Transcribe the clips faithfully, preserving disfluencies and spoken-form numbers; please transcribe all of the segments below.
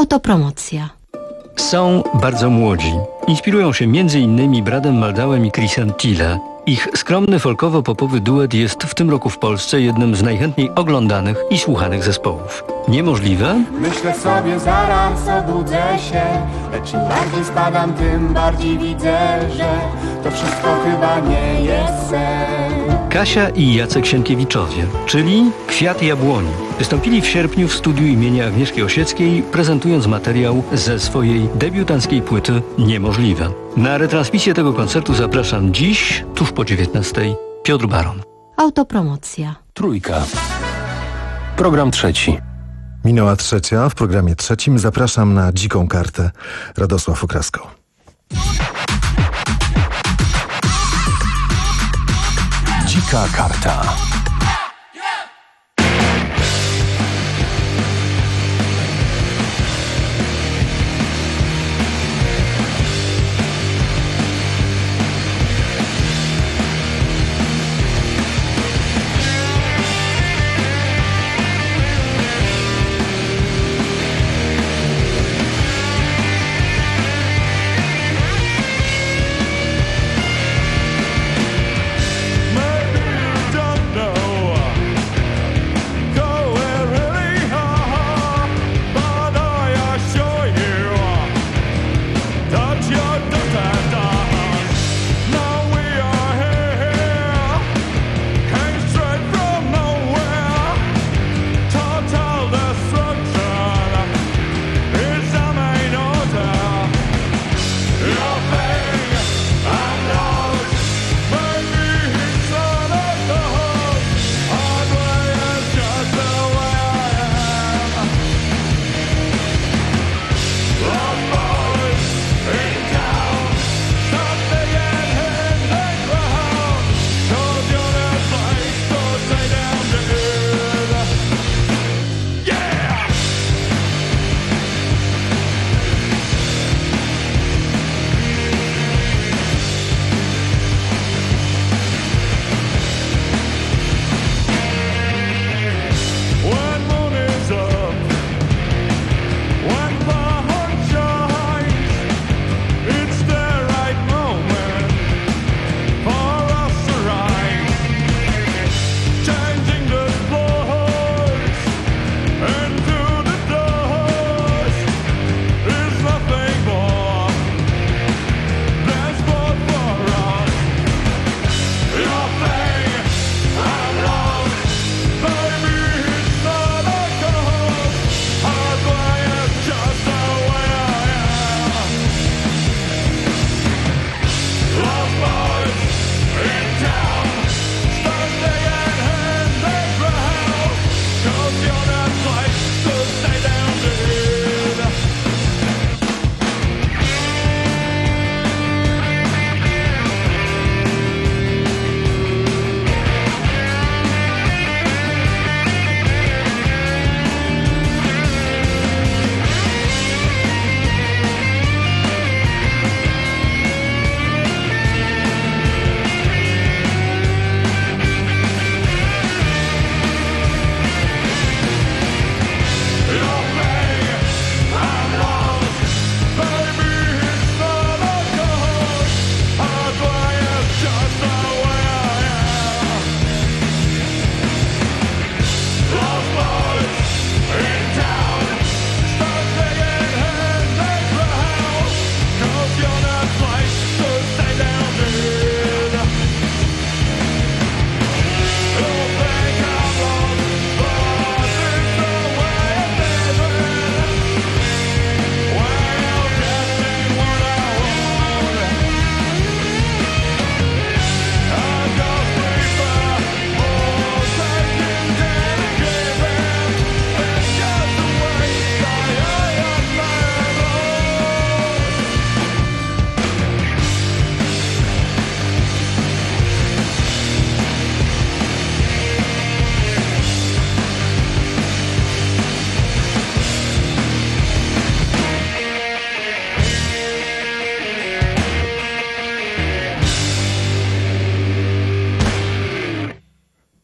Autopromocja. Są bardzo młodzi. Inspirują się między innymi Bradem Maldauem i Chrisem Tille. Ich skromny folkowo-popowy duet jest w tym roku w Polsce jednym z najchętniej oglądanych i słuchanych zespołów. Niemożliwe? Myślę sobie, zaraz obudzę się, lecz im bardziej spadam, tym bardziej widzę, że to wszystko chyba nie jest sen. Kasia i Jacek Sienkiewiczowie, czyli Kwiat Jabłoni, wystąpili w sierpniu w studiu imienia Agnieszki Osieckiej, prezentując materiał ze swojej debiutanckiej płyty Niemożliwe. Na retransmisję tego koncertu zapraszam dziś, tuż po dziewiętnastej, Piotr Baron. Autopromocja. Trójka. Program trzeci. Minęła trzecia. W programie trzecim zapraszam na Dziką Kartę. Radosław Okrasko. Dzika Karta. Maybe you don't know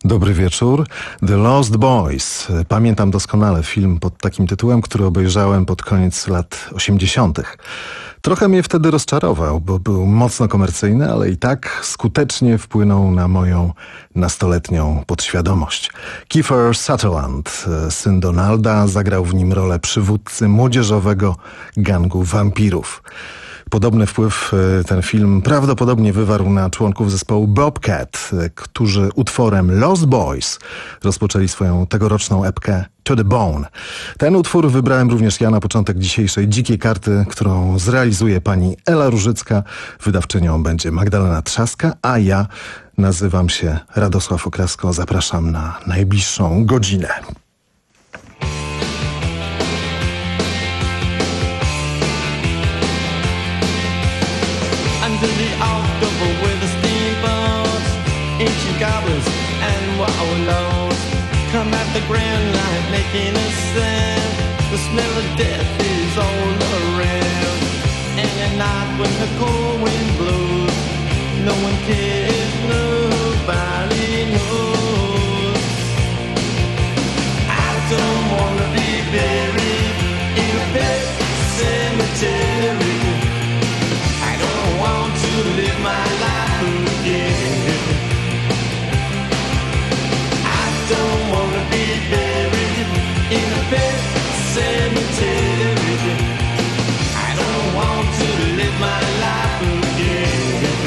Dobry wieczór. The Lost Boys. Pamiętam doskonale film pod takim tytułem, który obejrzałem pod koniec lat osiemdziesiątych. Trochę mnie wtedy rozczarował, bo był mocno komercyjny, ale i tak skutecznie wpłynął na moją nastoletnią podświadomość. Kiefer Sutherland, syn Donalda, zagrał w nim rolę przywódcy młodzieżowego gangu wampirów. Podobny wpływ ten film prawdopodobnie wywarł na członków zespołu Bobcat, którzy utworem Lost Boys rozpoczęli swoją tegoroczną epkę To The Bone. Ten utwór wybrałem również ja na początek dzisiejszej Dzikiej Karty, którą zrealizuje pani Ela Różycka. Wydawczynią będzie Magdalena Trzaska, a ja nazywam się Radosław Okrasko. Zapraszam na najbliższą godzinę. Under the October with the steamboats, ancient goblins and wallows come at the grand light making a sound. The smell of death is all around. And at night when the cold wind blows, no one cares, nobody knows. I don't wanna be buried in a pet cemetery. To live my life again. I don't wanna be buried in a pet cemetery. I don't want to live my life again.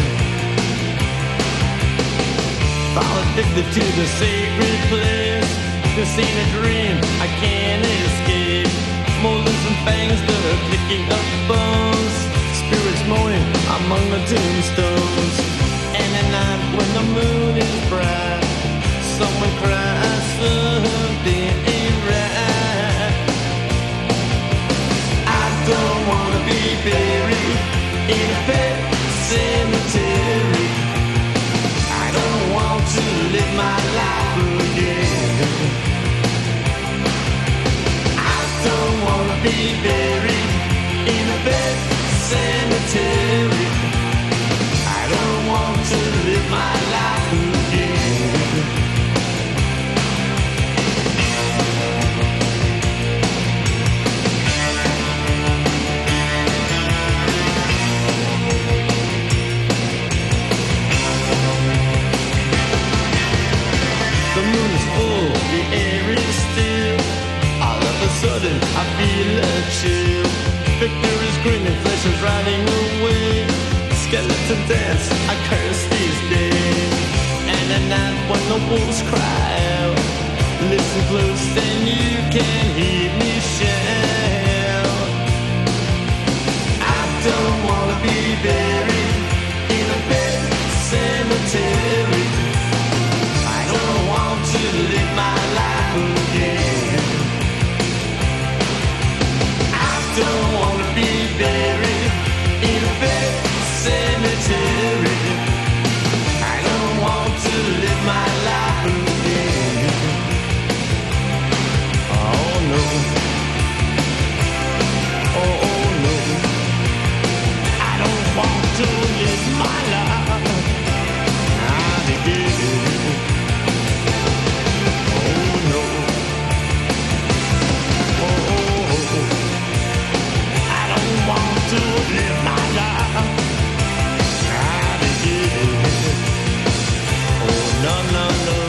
Fall addicted to the sacred place. This ain't a dream I can't escape. Molders and fangs that are picking up bones. Spirits moaning among the tombstones. And at night when the moon is bright, someone cries something ain't right. I don't wanna be buried in a pet cemetery. I don't want to live my life again. I don't wanna be buried in a pet cemetery. I don't want to live my life again. The moon is full, the air is still. All of a sudden I feel a chill. Victor is grinning, flesh is riding away. Skeleton dance, I curse these days. And at night when the wolves cry out, listen close and you can hear me shout. I don't wanna be buried in a pet cemetery. I don't want to live my life again. I don't wanna be buried in a pet cemetery. I don't want to live my life again. Oh no. Oh, oh no. I don't want to live my life again. Oh no. Oh, oh, oh. I don't want to live my life again. Oh no, no, no.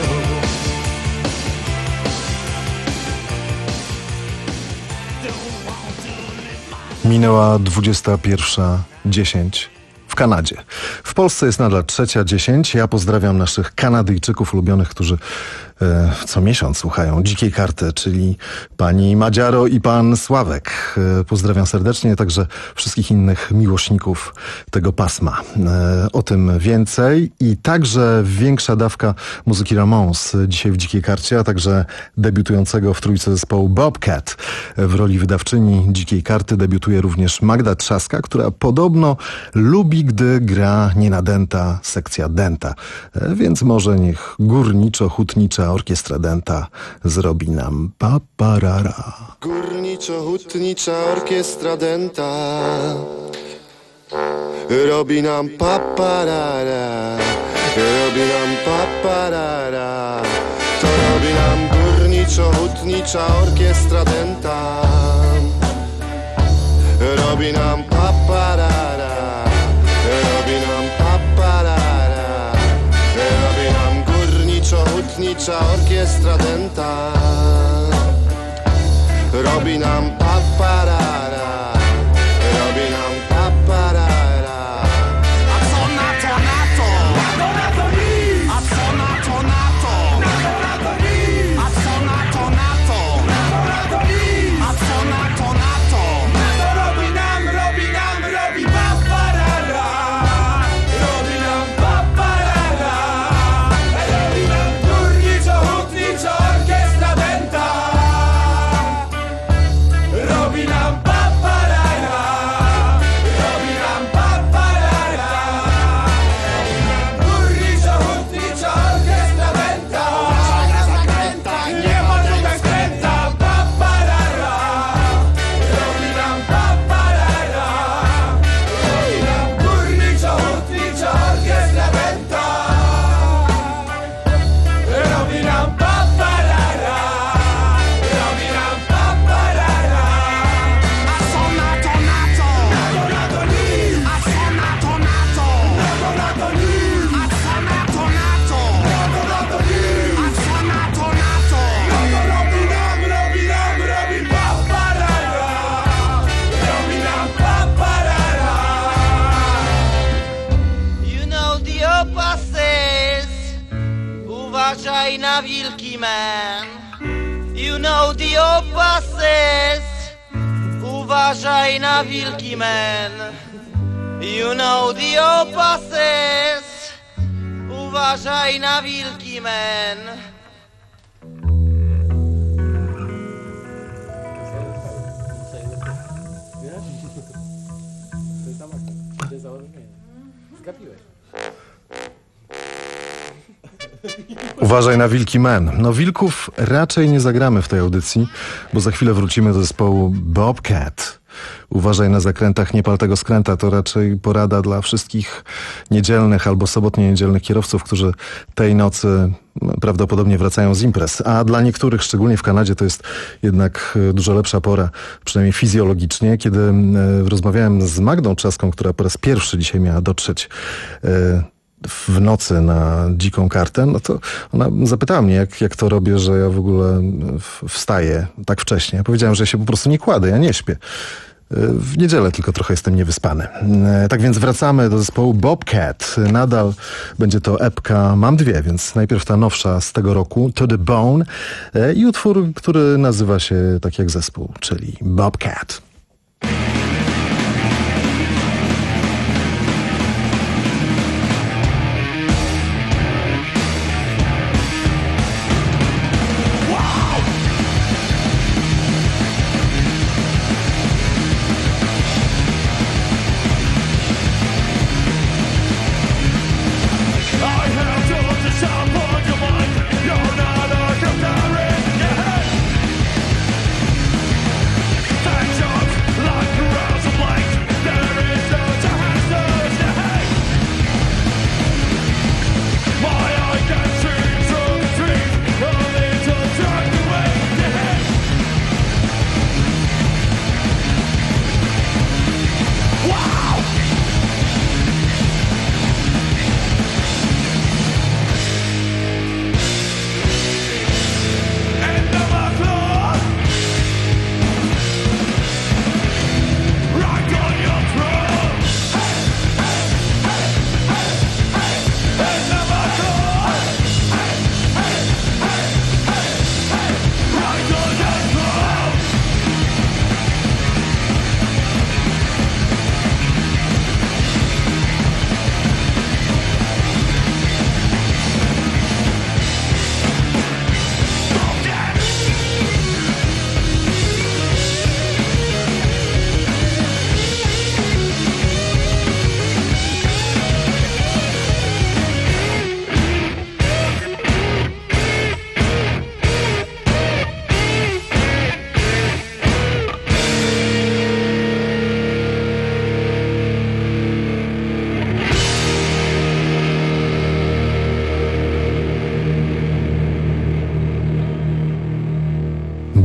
Don't want to live my Minęła dwudziesta pierwsza dziesięć w Kanadzie. W Polsce jest nadal trzecia dziesięć. Ja pozdrawiam naszych Kanadyjczyków ulubionych, którzy e, co miesiąc słuchają Dzikiej Karty, czyli pani Madziaro i pan Sławek. E, pozdrawiam serdecznie, także wszystkich innych miłośników tego pasma. E, o tym więcej i także większa dawka muzyki Ramones dzisiaj w Dzikiej Karcie, a także debiutującego w trójce zespołu Bobcat. W roli wydawczyni Dzikiej Karty debiutuje również Magda Trzaska, która podobno lubi, gdy gra nienadęta sekcja dęta. E, więc może niech górniczo-hutnicza orkiestra dęta zrobi nam paparara. Górniczo-hutnicza orkiestra dęta robi nam paparara, robi nam paparara. To robi nam górniczo-hutnicza orkiestra denta. Robi nam paparara, robi nam paparara, robi nam górniczo-hutnicza orkiestra denta. Robi nam paparara, robi nam paparara. A co na to, na to? Na to, na to nic! A co na to, na to? Na to, na to nic! A co na to, na to? Na to, na to nic! A co na to, na to? Na to robi nam, robi nam, robi paparara. Robi nam paparara. Robi nam górniczo-hutnicza orkiestra denta. Robi nam paparara. Robi nam paparara. Górniczo-hutnicza orkiestra denta. Nie ma druga skręta. Paparara. Robi nam paparara. Robi nam górniczo-hutnicza orkiestra denta. Robi nam paparara. Robi nam paparara. A co na to, na to? Na to, na to nic! A co na to, na to? Na to, na to nic! A co na to, na to? Na to, na to nic! A co na to, na to? No to robi nam, robi nam, robi paparara. Robi nam paparara. You know the opa says, uważaj na wilki, man. You know the opa says, uważaj na wilki, man. You know the opa says, uważaj na wilki, man. Uważaj na wilki men. No wilków raczej nie zagramy w tej audycji, bo za chwilę wrócimy do zespołu Bobcat. Uważaj na zakrętach, nie pal tego skręta. To raczej porada dla wszystkich niedzielnych albo sobotnio-niedzielnych kierowców, którzy tej nocy prawdopodobnie wracają z imprez. A dla niektórych, szczególnie w Kanadzie, to jest jednak dużo lepsza pora, przynajmniej fizjologicznie. Kiedy rozmawiałem z Magdą Trzaską, która po raz pierwszy dzisiaj miała dotrzeć w nocy na dziką kartę, no to ona zapytała mnie, jak, jak to robię, że ja w ogóle wstaję tak wcześnie. Ja powiedziałem, że ja się po prostu nie kładę, ja nie śpię. W niedzielę tylko trochę jestem niewyspany. Tak więc wracamy do zespołu Bobcat. Nadal będzie to epka, mam dwie, więc najpierw ta nowsza z tego roku, To The Bone, i utwór, który nazywa się tak jak zespół, czyli Bobcat. Thanks,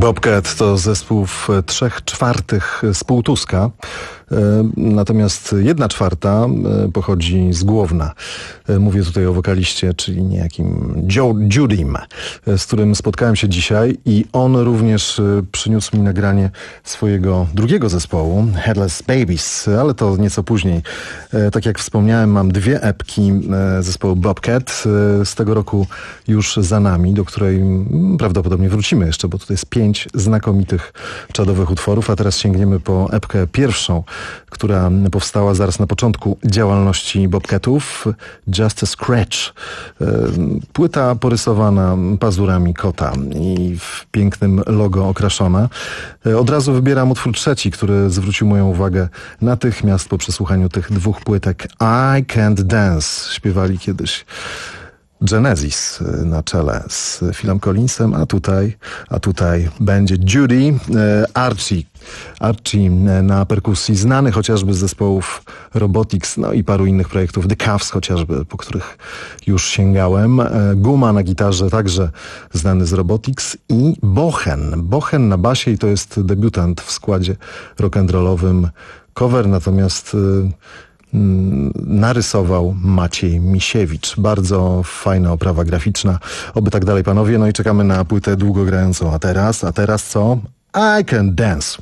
Bobcat to zespół w trzech czwartych z Półtuska. Natomiast jedna czwarta pochodzi z Głowna. Mówię tutaj o wokaliście, czyli niejakim Joe Judym, z którym spotkałem się dzisiaj i on również przyniósł mi nagranie swojego drugiego zespołu, Headless Babies, ale to nieco później. Tak jak wspomniałem, mam dwie epki zespołu Bobcat z tego roku już za nami, do której prawdopodobnie wrócimy jeszcze, bo tutaj jest pięć znakomitych czadowych utworów, a teraz sięgniemy po epkę pierwszą, która powstała zaraz na początku działalności Bobcatów, Just a Scratch. Płyta porysowana pazurami kota i w pięknym logo okraszona. Od razu wybieram utwór trzeci, który zwrócił moją uwagę natychmiast po przesłuchaniu tych dwóch płytek. I Can't Dance śpiewali kiedyś Genesis na czele z Philem Collinsem, a tutaj, a tutaj będzie Judy, Archie. Archie na perkusji, znany chociażby z zespołów Robotics, no i paru innych projektów, The Cavs chociażby, po których już sięgałem. Guma na gitarze, także znany z Robotics, i Bochen. Bochen na basie, i to jest debiutant w składzie rock'n'rollowym. Cover natomiast narysował Maciej Misiewicz. Bardzo fajna oprawa graficzna. Oby tak dalej, panowie. No i czekamy na płytę długogrającą. A teraz, a teraz co? I Can Dance.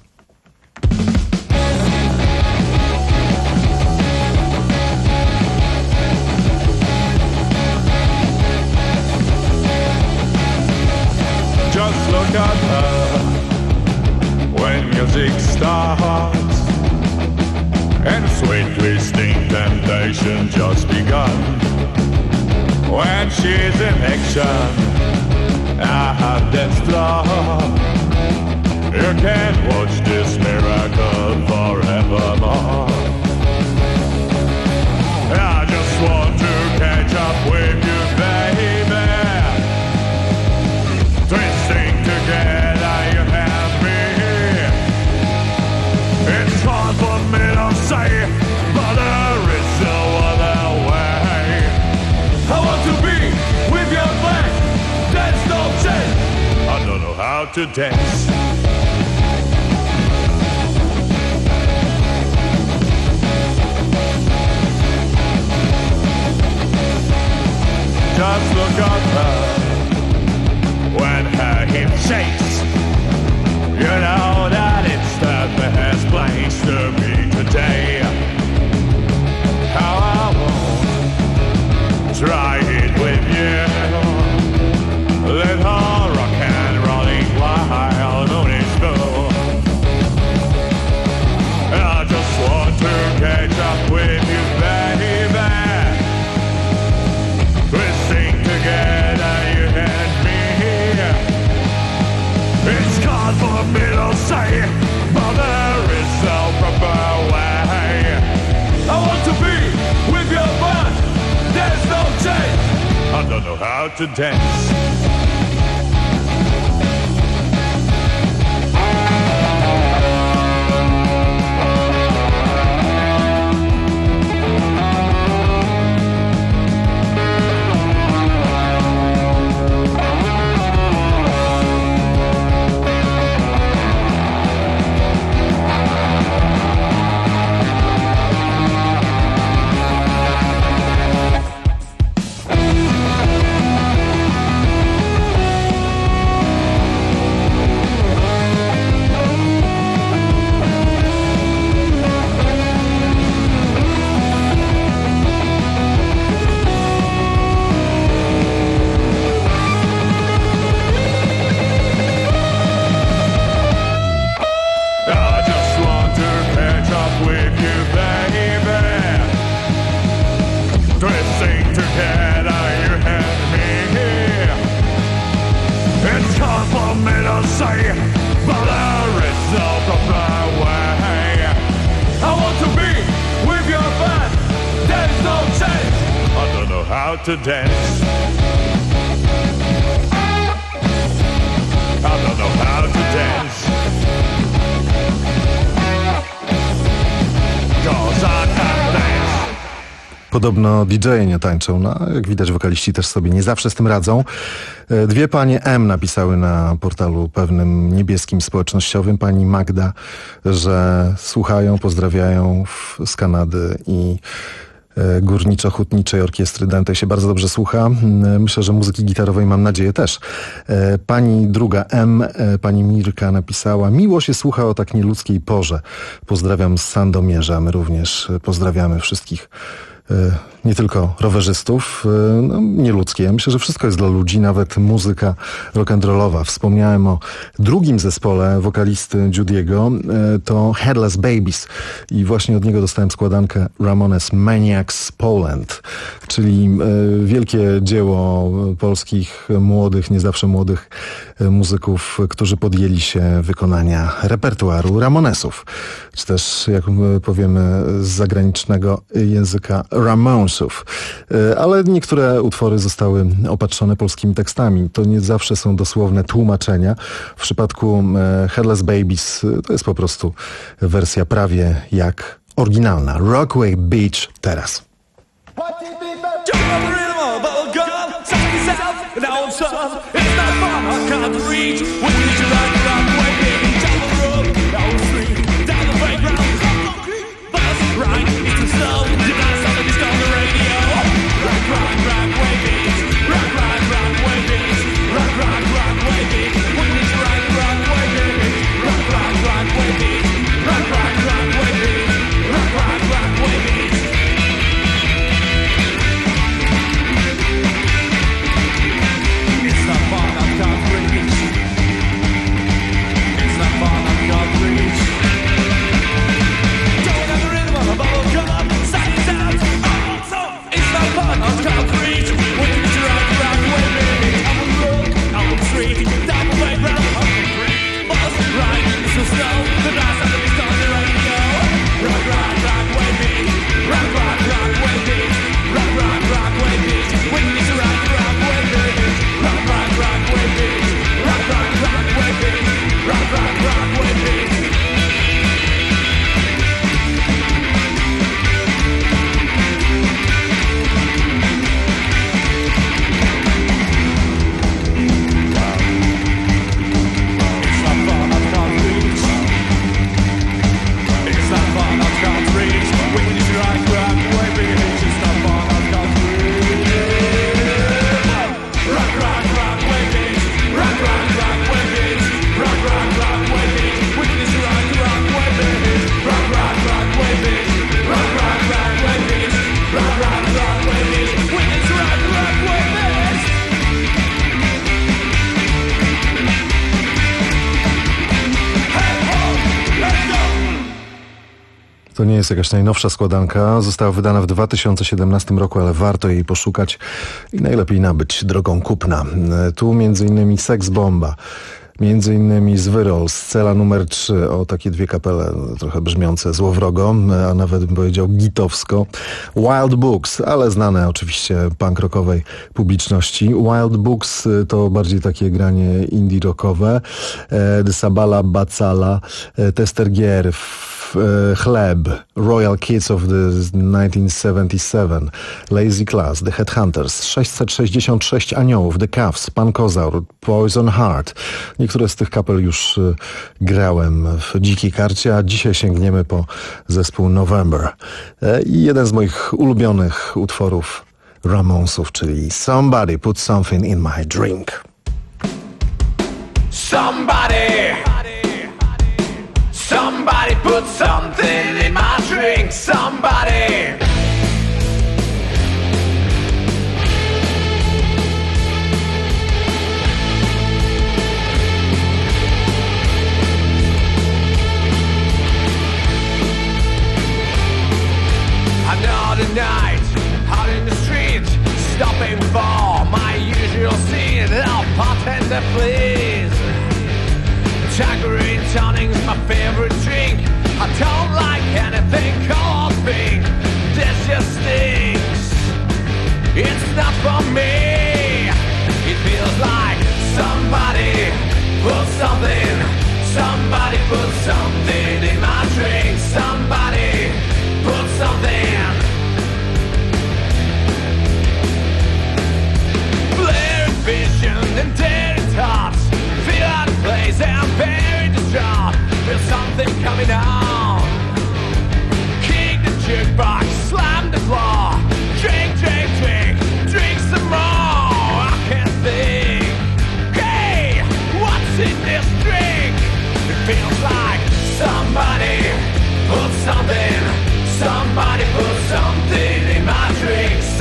Just look at her when music starts, and sweet twisting temptation just begun. When she's in action, I have dance floor. You can't watch this miracle forevermore. I just want to catch up with you, baby. Twisting together, you have me. It's hard for me to say, but there is no other way. I want to be with your man. There's no change. I don't know how to dance. Just look at her when her hip shakes. You know that it's the best place to be today. How I won't try it with you. Let her rock and rolling while no is go. I just want to catch up with you, baby. Twisting together, you and me. It's hard for me to say, but there is no proper way. I want to be with your band. There's no change. I don't know how to dance. To dance. I don't know how to dance. 'Cause I can't dance. Podobno D J nie tańczą, no jak widać wokaliści też sobie nie zawsze z tym radzą. Dwie panie M napisały na portalu pewnym niebieskim społecznościowym, pani Magda, że słuchają, pozdrawiają w, z Kanady i Górniczo-Hutniczej Orkiestry Dętej się bardzo dobrze słucha. Myślę, że muzyki gitarowej mam nadzieję też. Pani druga M, pani Mirka napisała: miło się słucha o tak nieludzkiej porze. Pozdrawiam z Sandomierza. My również pozdrawiamy wszystkich, nie tylko rowerzystów, no, nieludzkie. Ja myślę, że wszystko jest dla ludzi, nawet muzyka rock'n'rollowa. Wspomniałem o drugim zespole wokalisty Judy'ego, to Headless Babies i właśnie od niego dostałem składankę Ramones Maniacs Poland, czyli wielkie dzieło polskich młodych, nie zawsze młodych muzyków, którzy podjęli się wykonania repertuaru Ramonesów, czy też, jak powiemy z zagranicznego języka, Ramonesów. Ale niektóre utwory zostały opatrzone polskimi tekstami. To nie zawsze są dosłowne tłumaczenia. W przypadku Headless Babies to jest po prostu wersja prawie jak oryginalna. Rockaway Beach teraz. To nie jest jakaś najnowsza składanka. Została wydana w dwa tysiące siedemnastym roku, ale warto jej poszukać i najlepiej nabyć drogą kupna. Tu między innymi Sex Bomba, między innymi Zwyrol, Scela numer trzy, o takie dwie kapele trochę brzmiące złowrogo, a nawet bym powiedział gitowsko. Wild Books, ale znane oczywiście punk rockowej publiczności. Wild Books to bardziej takie granie indie rockowe. E, Sabala Bacala, e, Tester Gier, Chleb, Royal Kids of the nineteen seventy-seven, Lazy Class, The Headhunters, sześćset sześćdziesiąt sześć Aniołów, The Cuffs, Pan Kozaur, Poison Heart. Niektóre z tych kapel już y, grałem w Dzikiej Karcie, a dzisiaj sięgniemy po zespół November. E, I jeden z moich ulubionych utworów Ramonesów, czyli Somebody Put Something in My Drink. Somebody Somebody put something in my drink. Somebody. Another night out in the street, stopping for my usual scene. I'll bartender, please. Tangerine tonic's my favorite drink. I don't like anything called pink. This just stinks. It's not for me. It feels like somebody put something. Somebody put something in my drink. Somebody put something.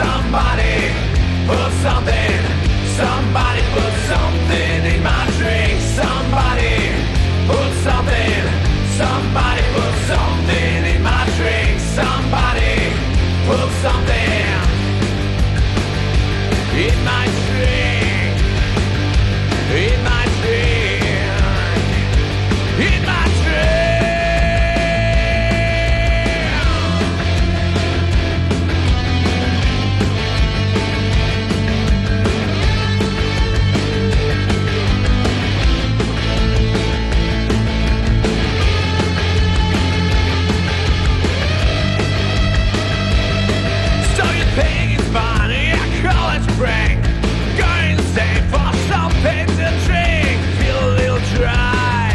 Somebody put something, somebody put something in my drink. Somebody put something, somebody put something in my drink. Somebody put something in my drink, in my drink, in my drink. Spring, going insane for something to drink. Feel a little dry.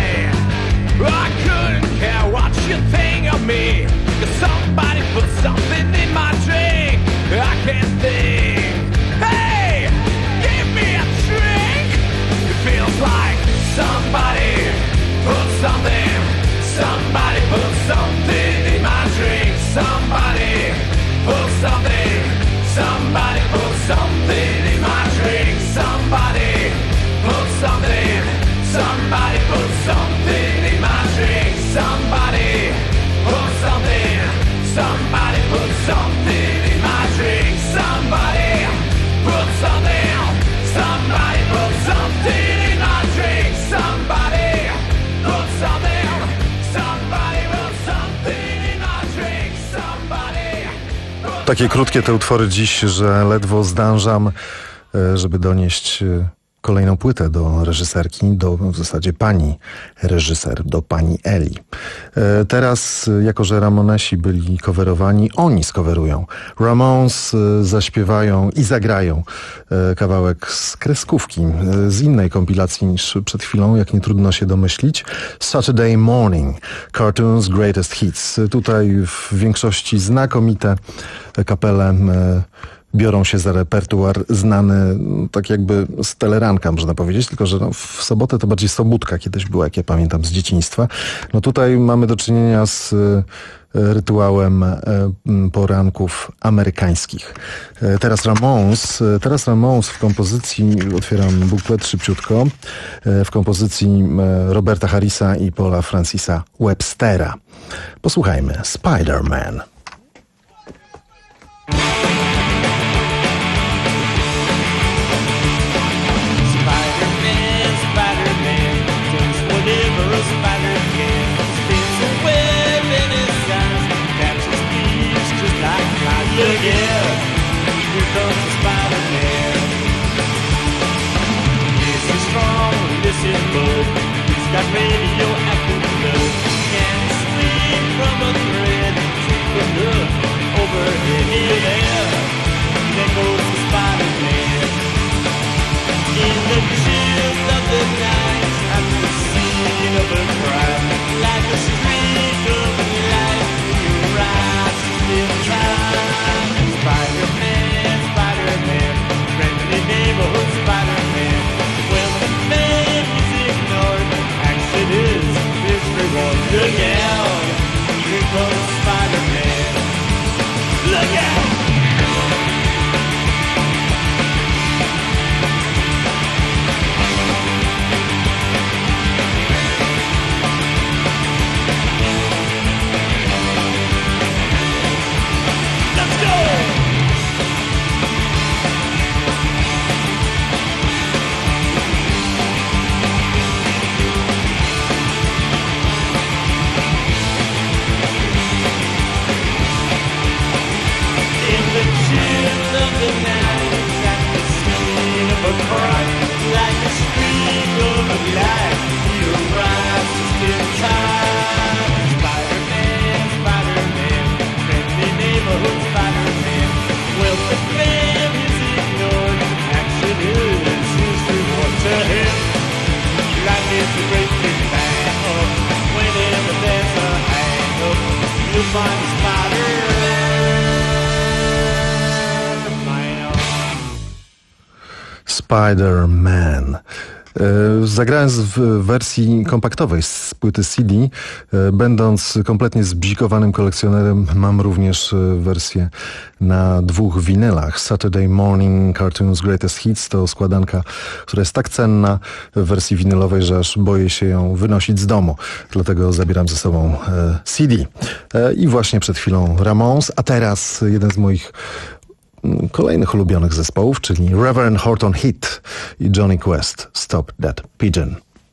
I couldn't care what you think of me, 'cause somebody put something in my drink. I can't think. Hey, give me a drink. It feels like somebody put something, somebody put something in my drink. Somebody put something, somebody put something in my drink. Somebody put something, somebody put something in my drink. Somebody put something, somebody put something in my drink. Somebody put something, somebody put something in my drink. Somebody put something, somebody put something in my drink. Somebody. Takie krótkie te utwory dziś, że ledwo zdążam, żeby donieść kolejną płytę do reżyserki, do w zasadzie pani reżyser, do pani Eli. Teraz, jako że Ramonesi byli coverowani, oni skowerują. Ramones zaśpiewają i zagrają kawałek z kreskówki, z innej kompilacji niż przed chwilą, jak nie trudno się domyślić. Saturday Morning, Cartoons Greatest Hits. Tutaj w większości znakomite kapele biorą się za repertuar znany tak jakby z teleranka, można powiedzieć, tylko że no, w sobotę to bardziej Sobótka kiedyś była, jak ja pamiętam z dzieciństwa. No tutaj mamy do czynienia z rytuałem poranków amerykańskich. Teraz Ramones, teraz Ramones w kompozycji, otwieram buklet szybciutko, w kompozycji Roberta Harrisa i Paula Francisa Webstera. Posłuchajmy. Spider-Man. Look out, here comes the Spider-Man. Yes, he's strong, this is Bud. He's got radioactive blood. Can't sleep from a thread. Take a look over here, there. There goes the Spider-Man. In the chills of the night, at the scene of a crime, like a streak of light, you rise in time. Spider-Man, Spider-Man, friendly neighborhood Spider-Man. When the man is ignored, action is his reward. Look out, here comes Spider-Man. Look out! Like a streak of light, you rise just in time. Spider-Man, Spider-Man, friendly neighborhood Spider-Man. Well, the man is ignored, action is his reward to him. Life is a great big bang up, whenever there's a hang up, you'll find a Spider-Man. Spider-Man. Zagrałem w wersji kompaktowej z płyty C D. Będąc kompletnie zbzikowanym kolekcjonerem, mam również wersję na dwóch winylach. Saturday Morning Cartoons Greatest Hits to składanka, która jest tak cenna w wersji winylowej, że aż boję się ją wynosić z domu. Dlatego zabieram ze sobą C D. I właśnie przed chwilą Ramones, a teraz jeden z moich kolejnych ulubionych zespołów, czyli Reverend Horton Heat i Johnny Quest, Stop That Pigeon.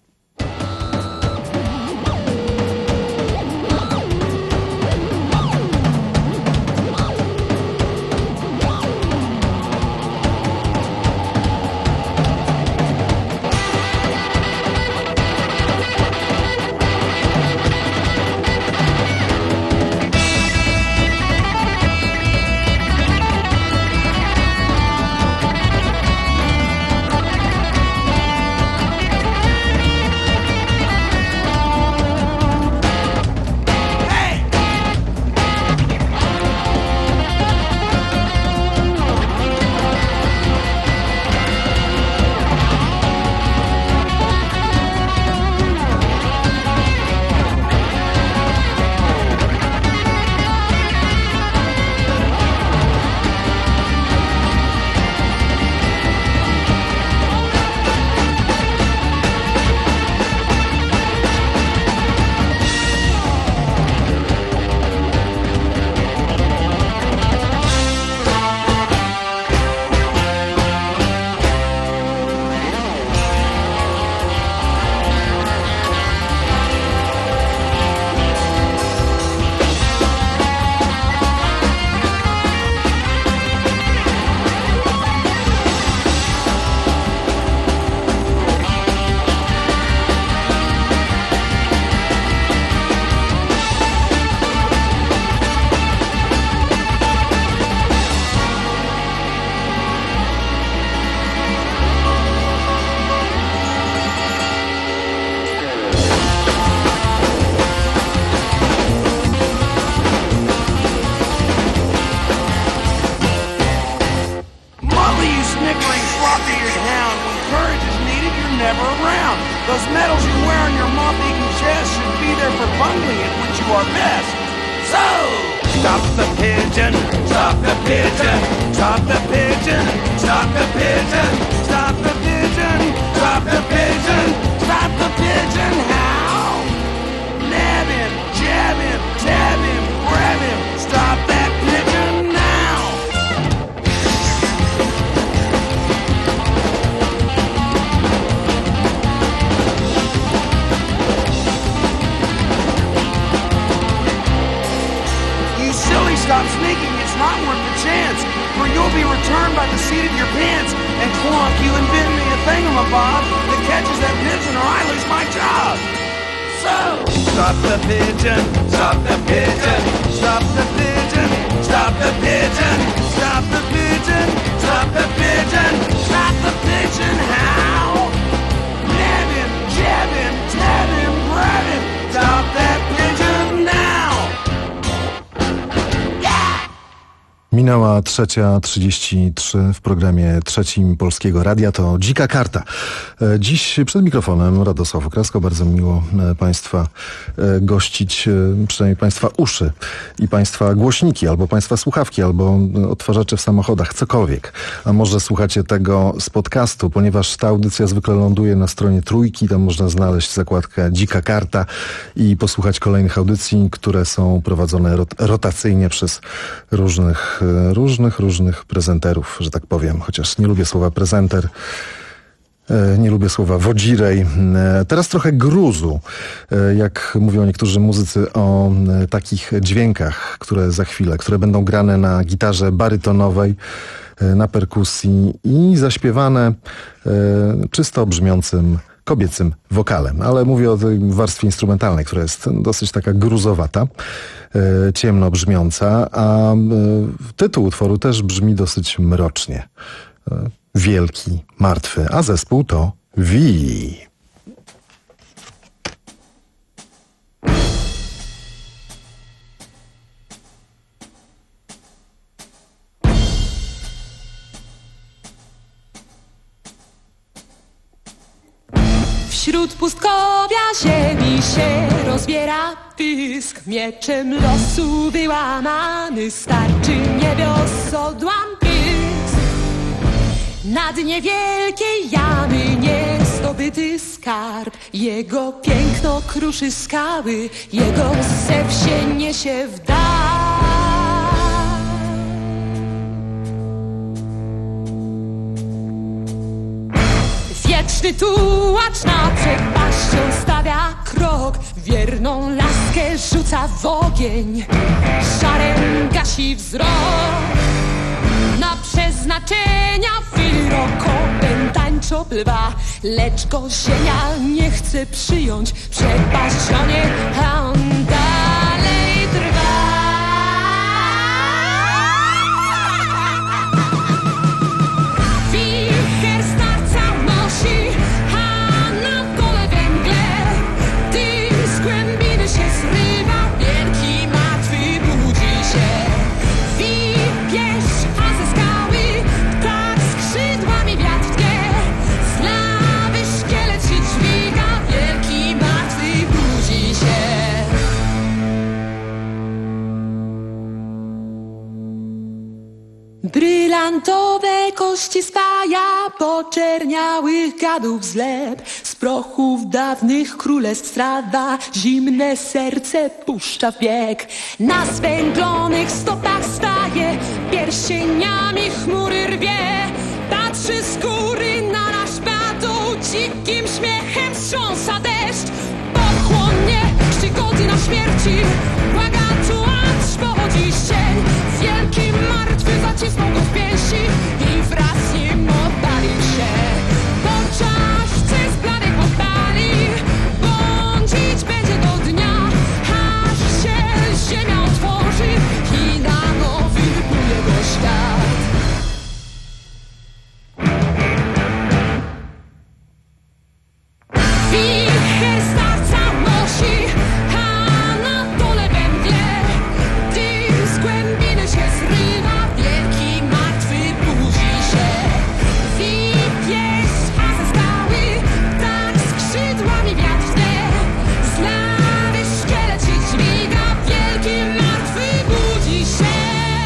Minęła trzecia trzydzieści trzy w programie trzecim Polskiego Radia. To Dzika Karta. Dziś przed mikrofonem Radosław Okrasko. Bardzo miło Państwa gościć, przynajmniej Państwa uszy i Państwa głośniki, albo Państwa słuchawki, albo odtwarzacze w samochodach, cokolwiek. A może słuchacie tego z podcastu, ponieważ ta audycja zwykle ląduje na stronie Trójki. Tam można znaleźć zakładkę Dzika Karta i posłuchać kolejnych audycji, które są prowadzone rot- rotacyjnie przez różnych różnych, różnych prezenterów, że tak powiem, chociaż nie lubię słowa prezenter, nie lubię słowa wodzirej. Teraz trochę gruzu, jak mówią niektórzy muzycy o takich dźwiękach, które za chwilę, które będą grane na gitarze barytonowej, na perkusji i zaśpiewane czysto brzmiącym kobiecym wokalem, ale mówię o tej warstwie instrumentalnej, która jest dosyć taka gruzowata, e, ciemno brzmiąca, a e, tytuł utworu też brzmi dosyć mrocznie. E, wielki, martwy, a zespół to Wii. Wśród pustkowia ziemi się rozbiera pysk. Mieczem losu wyłamany starczy niebios odłam pysk. Na dnie wielkiej jamy niezdobyty skarb. Jego piękno kruszy skały, jego zew się niesie w dal. Wieczny tułacz na przepaścią stawia krok. Wierną laskę rzuca w ogień, żarem gasi wzrok. Na przeznaczenia wyrokowym tańczo pływa, lecz go ziemia nie chce przyjąć. Przepaścionie, a on dalej trwa. Wicher starca nosi, a na dole węgle. Dym z głębiny się zrywa, wielki martwy budzi się. Wibierz, a ze skały ptak skrzydłami wiatr tnie. Z lawy szkielet się dźwiga, wielki martwy budzi się. Brylantowe kości spaja poczerniałych gadów zlep. Z prochów dawnych królestw strawa zimne serce puszcza w bieg. Na zwęglonych stopach staje, pierścieniami chmury rwie. Patrzy z góry na nasz batą, dzikim śmiechem wstrząsa deszcz. Pochłonnie przygody na śmierci, błaga tu aż pochodzi cień. Wielki martwy zacisnął go w pięści i wraz z nim oddalił się. Po czaszce z bladych oddali, błądzić będzie do dnia, aż się ziemia otworzy i na nowy wypluje go świat. Wicher starca nosi, a na dole węgle. Dym z głębiny się zrywa, wielki martwy budzi się. Wibierz, a ze skały tak skrzydłami wiatr tnie. Z lawy szkielet się dźwiga, wielki martwy budzi się.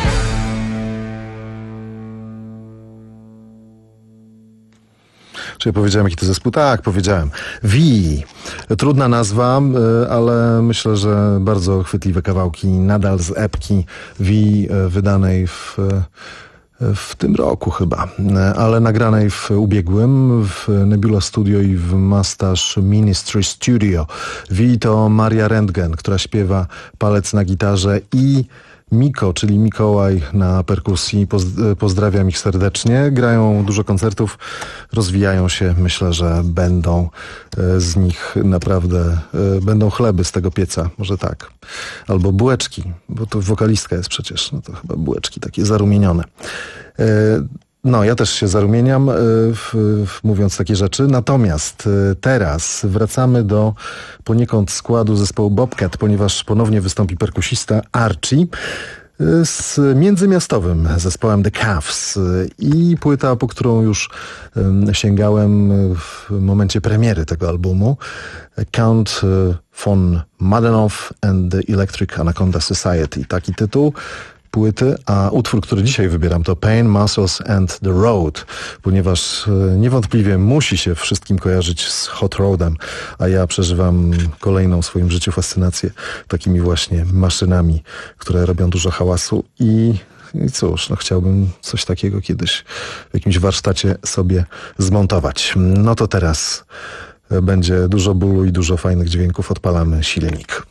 Czy ja powiedziałem, jaki to zespół? Tak, powiedziałem. Wii. Trudna nazwa, y, ale myślę, że bardzo chwytliwe kawałki nadal z epki Wii, y, wydanej w, y, w tym roku chyba, y, ale nagranej w ubiegłym w Nebula Studio i w Mustache Ministry Studio. Wii to Maria Rentgen, która śpiewa, palec na gitarze, i Miko, czyli Mikołaj na perkusji. Poz- pozdrawiam ich serdecznie. Grają dużo koncertów, rozwijają się. Myślę, że będą e, z nich naprawdę, e, będą chleby z tego pieca. Może tak. Albo bułeczki, bo to wokalistka jest przecież. No to chyba bułeczki takie zarumienione. E, No, ja też się zarumieniam, y, w, w, mówiąc takie rzeczy. Natomiast y, teraz wracamy do poniekąd składu zespołu Bobcat, ponieważ ponownie wystąpi perkusista Archie y, z międzymiastowym zespołem The Cavs. Y, I płyta, po którą już y, sięgałem w momencie premiery tego albumu, Count y, von Madenow and the Electric Anaconda Society. Taki tytuł płyty, a utwór, który dzisiaj wybieram, to Pain, Muscles and the Road, ponieważ e, niewątpliwie musi się wszystkim kojarzyć z Hot Rodem, a ja przeżywam kolejną w swoim życiu fascynację takimi właśnie maszynami, które robią dużo hałasu i, i cóż, no chciałbym coś takiego kiedyś w jakimś warsztacie sobie zmontować. No to teraz będzie dużo bólu i dużo fajnych dźwięków. Odpalamy silnik.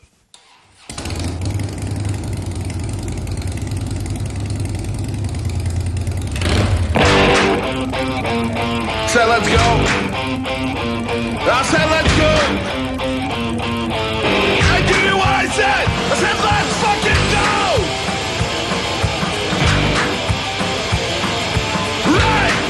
Say let's go. I said let's go. I give you what I said. I said let's fucking go. Right.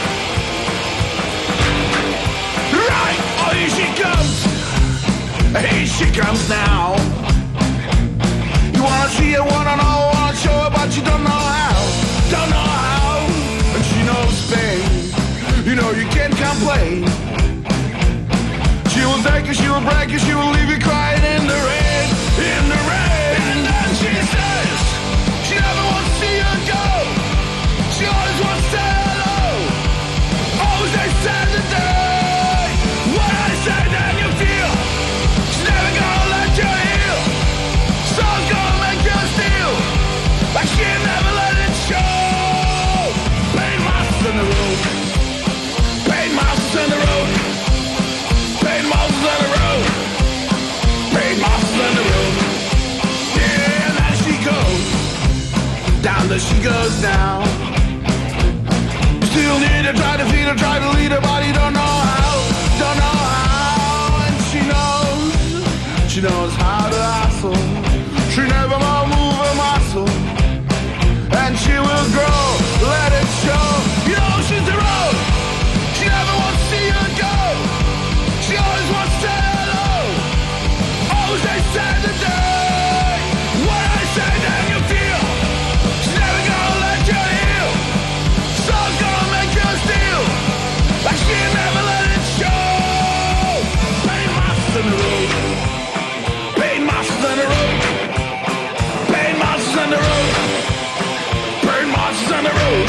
Right. Oh, here she comes. Here she comes now. You wanna see it, wanna know, wanna show it, but you don't know how. Don't know how. And she knows pain. You know you can't complain. She will take her, she will break her, she will leave you crying in the rain, in the rain. And then she says she never wants to see you go. She always wants to say hello. Always they say the day. What I say then you feel. She's never gonna let you heal. Someone's gonna make you steal. Like she never let it show. Pain monsters in the road. Pain monsters in the road. Pain monsters in the road. Pain monsters in the road. Yeah, and there she goes. Down there she goes down. Still need her, try to feed her, try to lead her, body don't know how, don't know how. And she knows, she knows how to hustle. She never will move a muscle. And she will grow, let it show. You know she's the road. She never wants to see you go. She always wants to say hello. Always they say the day. What I say then you feel. She's never gonna let you heal. Someone's gonna make you steal. Like she never let it show. Pain monsters in the road. Pain monsters in the road. Pain monsters in the road. Pain monsters in the road.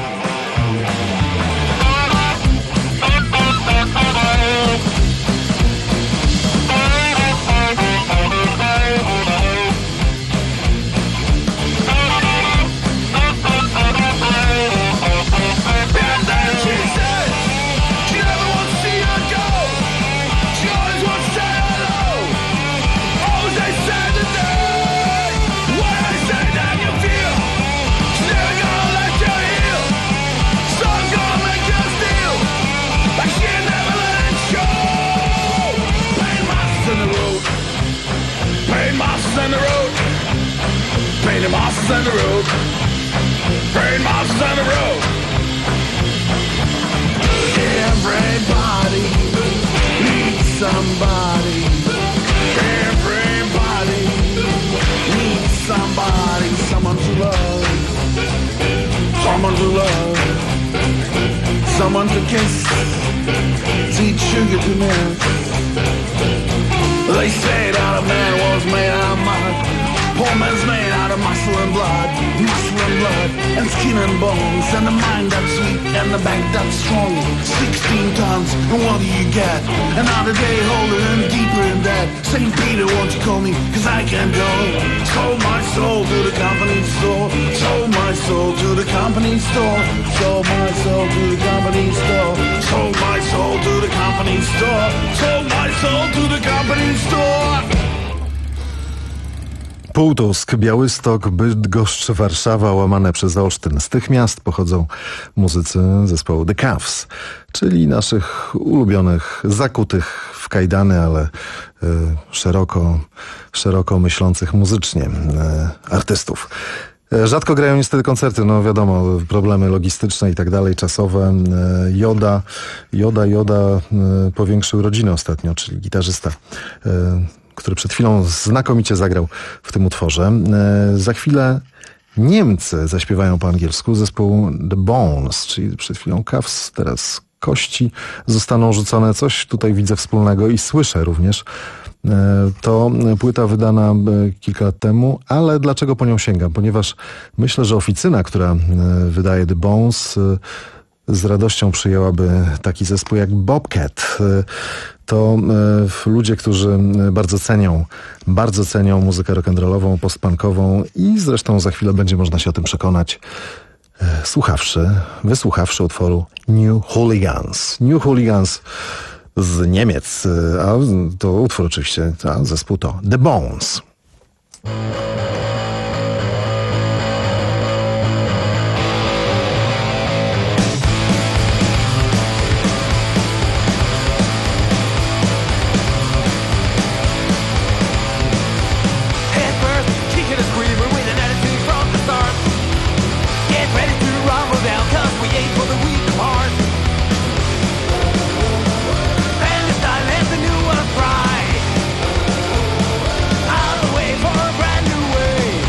And then she says she never wants to see you go. She always wants to say hello. Always they say the day. What I say then you feel. She's never gonna let you heal. Someone's gonna make you steal. Like she never let it show. Pain monsters in the road. Pain monsters in the road. Pain monsters in the road. Pain monsters in the road. Everybody needs somebody. Everybody needs somebody. Someone to love. Someone to love. Someone to kiss. Sweet sugar to miss. They say that a man was made out of mud. Poor man's made out of muscle and blood. Muscle and blood and skin and bones. And the mind that's weak and the back that's strong. Sixteen tons, and what do you get? Another day older and deeper in debt. Saint Peter, won't you call me? Cause I can't go. Sold my soul to the company store. Sold my soul to the company store. Sold my soul to the company store. Sold my soul to the company store. Sold my soul to the company store. Półtusk, Białystok, Bydgoszcz, Warszawa, łamane przez Olsztyn. Z tych miast pochodzą muzycy zespołu The Cavs, czyli naszych ulubionych, zakutych w kajdany, ale y, szeroko, szeroko myślących muzycznie y, artystów. Rzadko grają niestety koncerty, no wiadomo, problemy logistyczne i tak dalej, czasowe. Joda, Joda, Joda powiększył rodzinę ostatnio, czyli gitarzysta, który przed chwilą znakomicie zagrał w tym utworze. Za chwilę Niemcy zaśpiewają po angielsku, zespół The Bones, czyli przed chwilą Cavs, teraz kości zostaną rzucone. Coś tutaj widzę wspólnego i słyszę również. To płyta wydana kilka lat temu, ale dlaczego po nią sięgam? Ponieważ myślę, że oficyna, która wydaje The Bones, z radością przyjęłaby taki zespół jak Bobcat. To ludzie, którzy bardzo cenią, bardzo cenią muzykę rock'n'rollową, postpunkową i zresztą za chwilę będzie można się o tym przekonać, słuchawszy, wysłuchawszy utworu New Hooligans. New Hooligans z Niemiec, a to utwór oczywiście, a zespół to The Bones. Out of the way for a brand new way.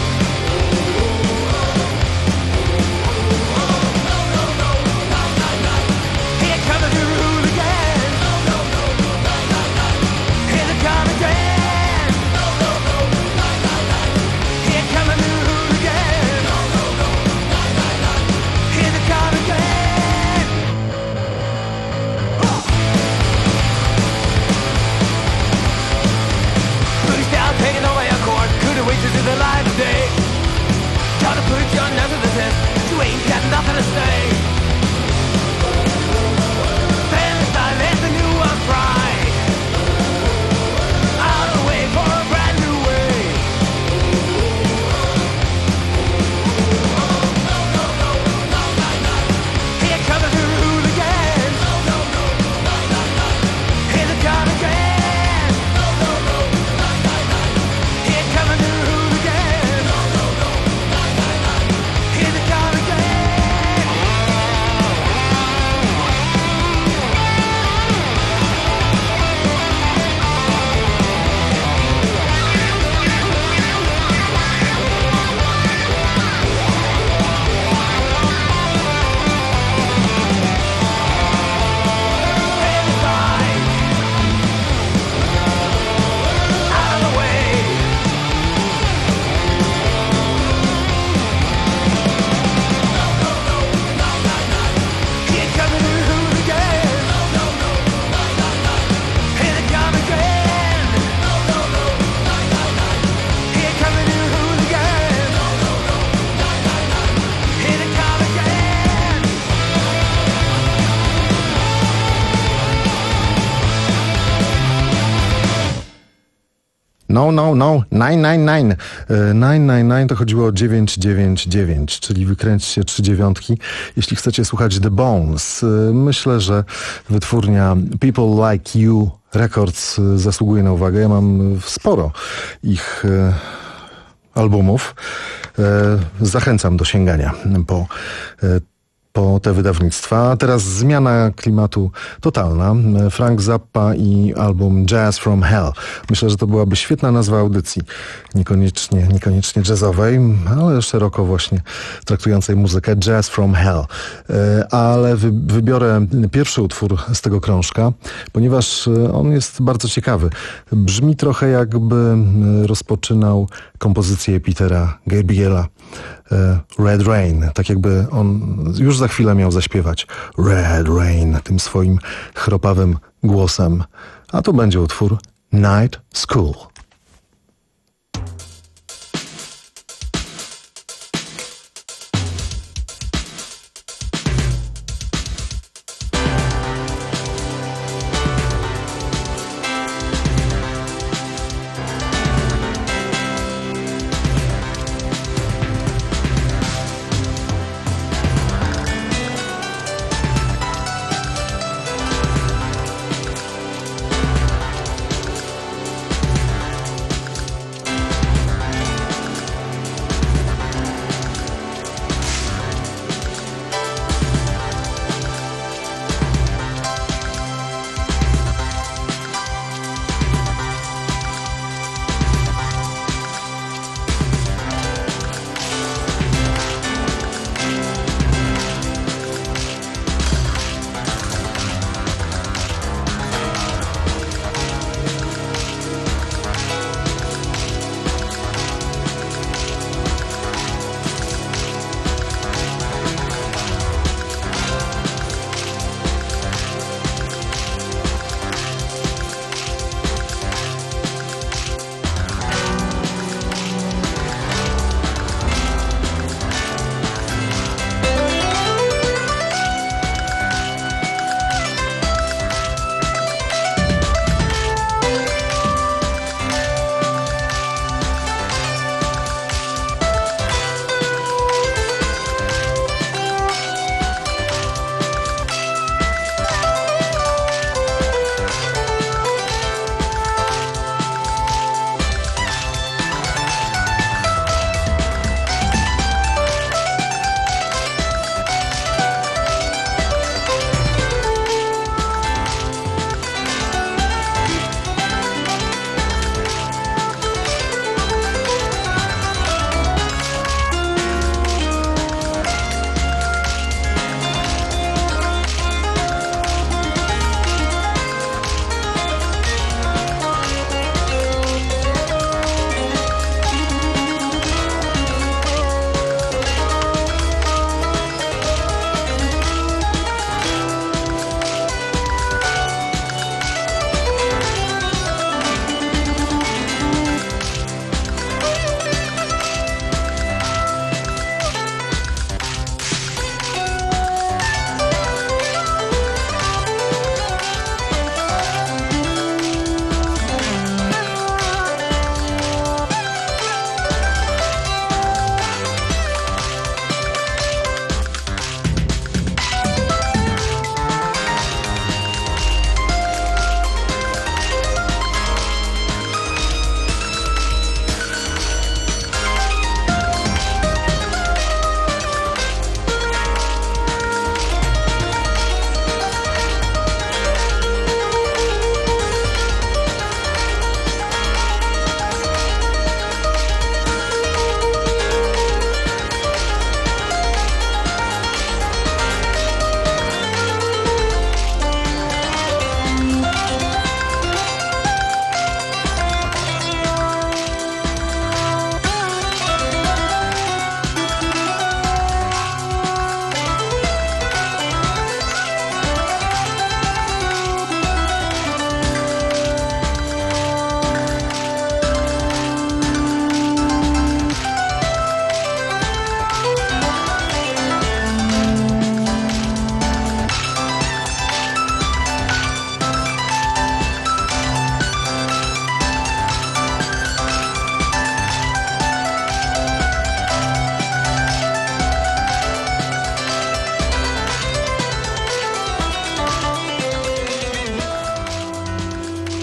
No, no, no, dziewięćset dziewięćdziesiąt dziewięć. dziewięćset dziewięćdziesiąt dziewięć to chodziło o dziewięć dziewięć dziewięć, czyli wykręćcie trzy dziewiątki, jeśli chcecie słuchać The Bones. Myślę, że wytwórnia People Like You Records zasługuje na uwagę. Ja mam sporo ich albumów. Zachęcam do sięgania po po te wydawnictwa. A teraz zmiana klimatu totalna. Frank Zappa i album Jazz from Hell. Myślę, że to byłaby świetna nazwa audycji. Niekoniecznie, niekoniecznie jazzowej, ale szeroko właśnie traktującej muzykę. Jazz from Hell. Ale wy, wybiorę pierwszy utwór z tego krążka, ponieważ on jest bardzo ciekawy. Brzmi trochę, jakby rozpoczynał kompozycję Petera Gabriela. Red Rain, tak jakby on już za chwilę miał zaśpiewać Red Rain tym swoim chropawym głosem. A to będzie utwór Night School.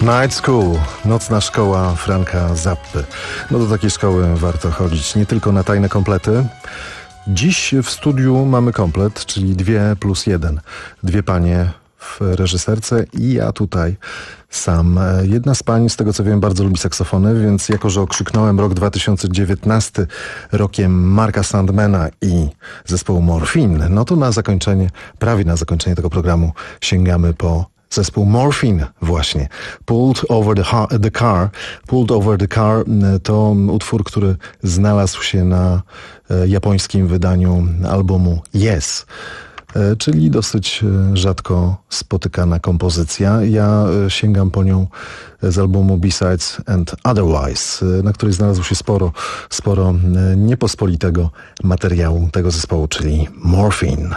Night School, nocna szkoła Franka Zappy. No do takiej szkoły warto chodzić, nie tylko na tajne komplety. Dziś w studiu mamy komplet, czyli dwie plus jeden. Dwie panie w reżyserce i ja tutaj sam. Jedna z pań, z tego co wiem, bardzo lubi saksofony, więc jako, że okrzyknąłem rok dwa tysiące dziewiętnasty rokiem Marka Sandmana i zespołu Morphine, no to na zakończenie, prawie na zakończenie tego programu sięgamy po zespół Morphine właśnie. Pulled Over the, ha- the Car. Pulled Over the Car to utwór, który znalazł się na e, japońskim wydaniu albumu Yes. E, czyli dosyć e, rzadko spotykana kompozycja. Ja e, sięgam po nią z albumu Besides and Otherwise, e, na której znalazło się sporo, sporo e, niepospolitego materiału tego zespołu, czyli Morphine.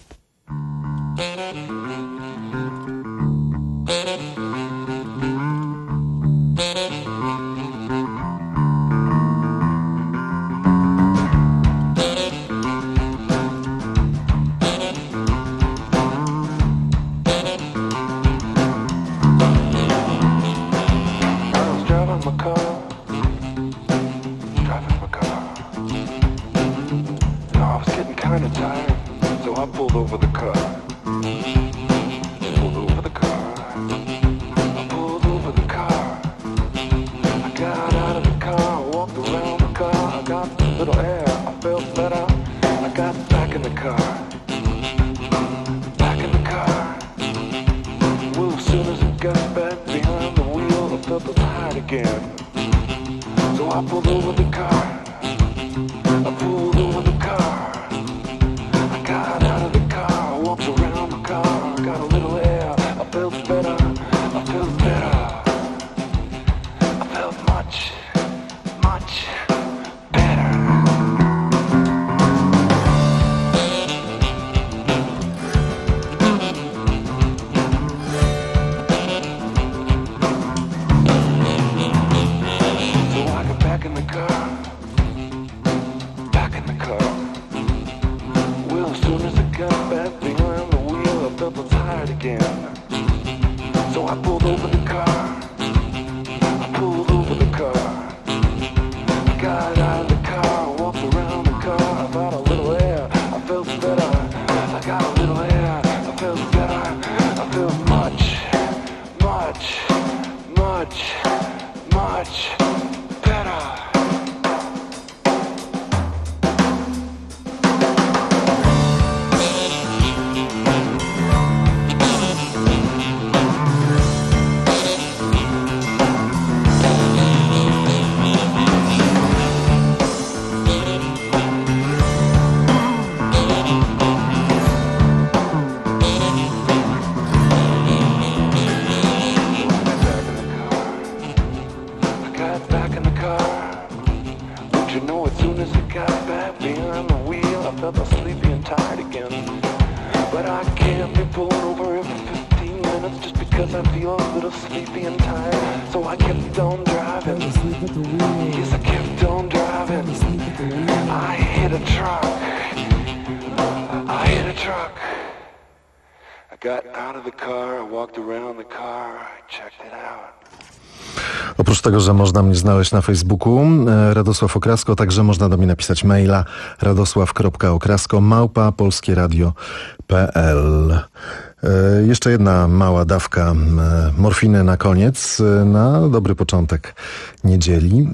Oprócz tego, że można mnie znaleźć na Facebooku, Radosław Okrasko, także można do mnie napisać maila radosław kropka okrasko małpa polskieradio kropka p l. Jeszcze jedna mała dawka morfiny na koniec, na dobry początek niedzieli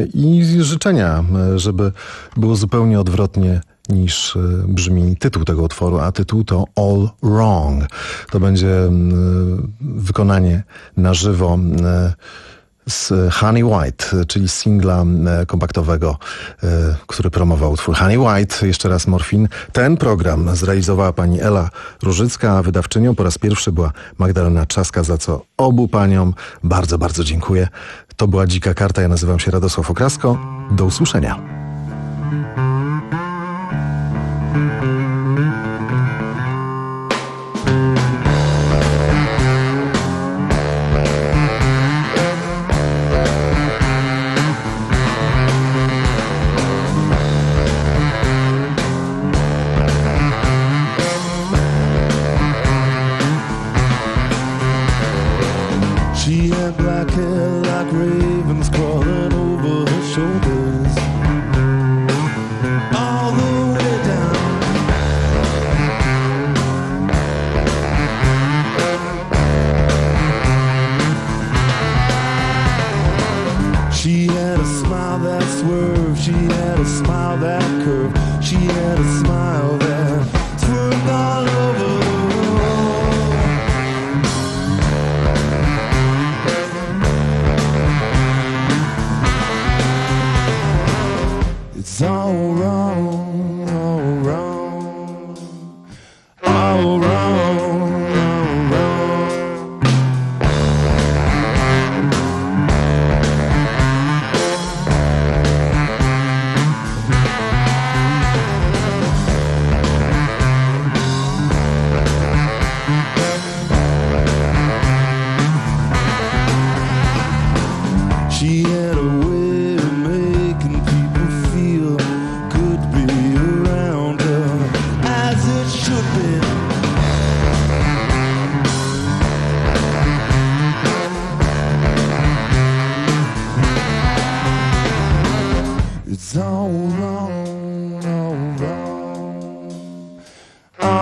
i życzenia, żeby było zupełnie odwrotnie niż brzmi tytuł tego utworu, a tytuł to All Wrong. To będzie wykonanie na żywo z Honey White, czyli z singla kompaktowego, który promował utwór Honey White. Jeszcze raz Morphine. Ten program zrealizowała pani Ela Różycka, a wydawczynią po raz pierwszy była Magdalena Trzaska, za co obu paniom bardzo, bardzo dziękuję. To była Dzika Karta, ja nazywam się Radosław Okrasko. Do usłyszenia. She had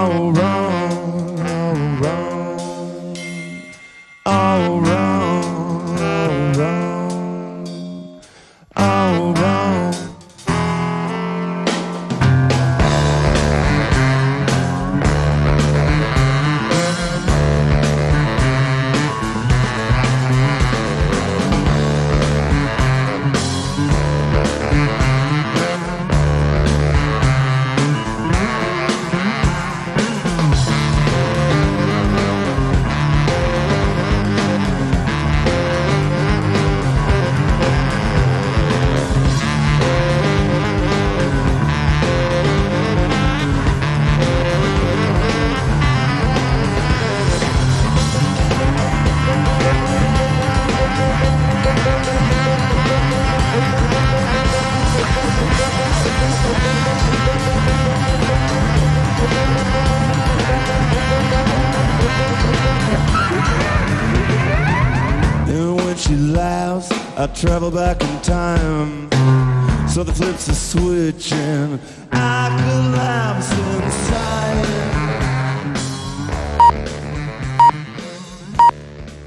all wrong, all wrong, all wrong, all wrong, all wrong. I travel back in time, so the flips are switching. I collapse in